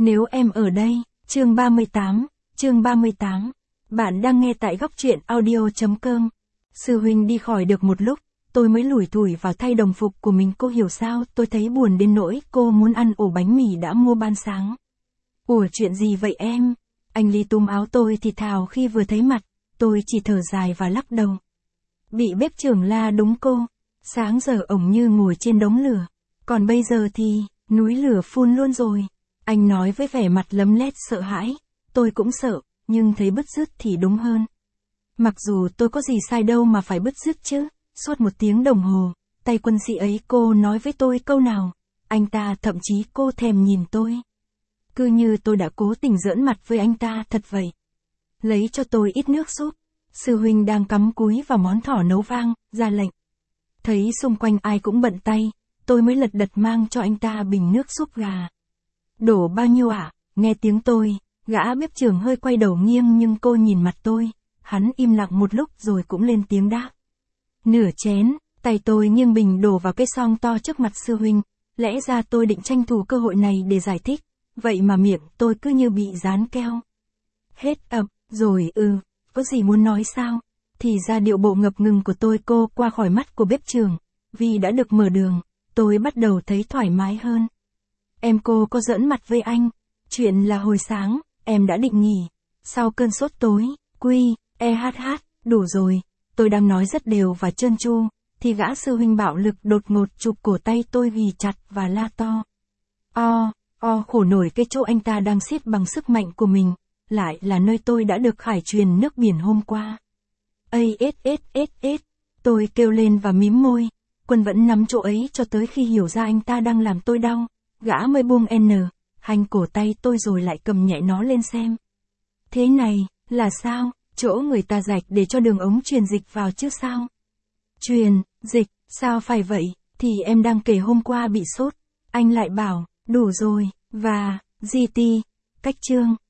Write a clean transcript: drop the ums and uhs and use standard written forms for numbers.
Nếu em ở đây, chương 38. Bạn đang nghe tại góc truyện audio.com. Sư huynh đi khỏi được một lúc, tôi mới lủi thủi vào thay đồng phục của mình. Cô hiểu sao, tôi thấy buồn đến nỗi cô muốn ăn ổ bánh mì đã mua ban sáng. Ủa chuyện gì vậy em? Anh Ly túm áo tôi thì thào khi vừa thấy mặt, tôi chỉ thở dài và lắc đầu. Bị bếp trưởng la đúng cô. Sáng giờ ổng như ngồi trên đống lửa, còn bây giờ thì, núi lửa phun luôn rồi. Anh nói với vẻ mặt lấm lét sợ hãi, tôi cũng sợ, nhưng thấy bứt rứt thì đúng hơn. Mặc dù tôi có gì sai đâu mà phải bứt rứt chứ, suốt 1 tiếng đồng hồ, tay quân sĩ ấy cô nói với tôi câu nào, anh ta thậm chí cô thèm nhìn tôi. Cứ như tôi đã cố tình giỡn mặt với anh ta thật vậy. Lấy cho tôi ít nước súp, sư huynh đang cắm cúi vào món thỏ nấu vang, ra lệnh. Thấy xung quanh ai cũng bận tay, tôi mới lật đật mang cho anh ta bình nước súp gà. Đổ bao nhiêu ạ? Nghe tiếng tôi, gã bếp trưởng hơi quay đầu nghiêng nhưng cô nhìn mặt tôi, hắn im lặng một lúc rồi cũng lên tiếng đáp. Nửa chén, tay tôi nghiêng bình đổ vào cái xoong to trước mặt sư huynh, lẽ ra tôi định tranh thủ cơ hội này để giải thích, vậy mà miệng tôi cứ như bị dán keo. Hết ập, rồi có gì muốn nói sao? Thì ra điệu bộ ngập ngừng của tôi cô qua khỏi mắt của bếp trưởng, vì đã được mở đường, tôi bắt đầu thấy thoải mái hơn. Cô có giỡn mặt với anh, chuyện là hồi sáng, em đã định nghỉ, sau cơn sốt tối, đủ rồi, tôi đang nói rất đều và trơn tru, thì gã sư huynh bạo lực đột ngột chụp cổ tay tôi ghì chặt và la to. Khổ nổi cái chỗ anh ta đang siết bằng sức mạnh của mình, lại là nơi tôi đã được khải truyền nước biển hôm qua. Tôi kêu lên và mím môi, Quân vẫn nắm chỗ ấy cho tới khi hiểu ra anh ta đang làm tôi đau, gã mới buông hành cổ tay tôi rồi lại cầm nhẹ nó lên xem. Thế này, là sao, chỗ người ta rạch để cho đường ống truyền dịch vào chứ sao? Truyền, dịch, sao phải vậy, thì em đang kể hôm qua bị sốt, anh lại bảo, đủ rồi, và, GT, cách chương.